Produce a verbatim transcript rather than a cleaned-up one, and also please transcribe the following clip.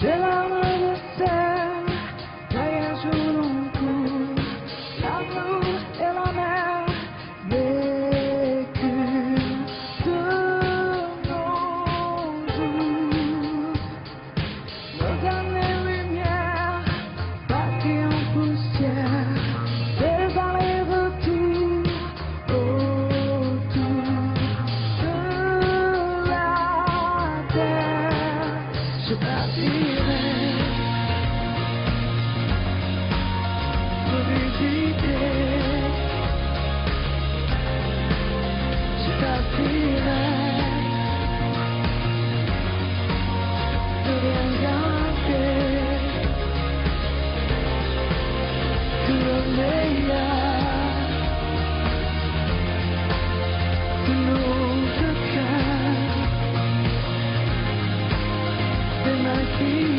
Ces larmes de sel caillent sur nos cous, l'amour et la mer vécue de nos jours. Nos dernières lumières parties en poussière, des allers-retours autour de la terre. Je partirai pour visiter. Je partirai pour rien garder que le meilleur de nos deux cœurs. C'est ma vie.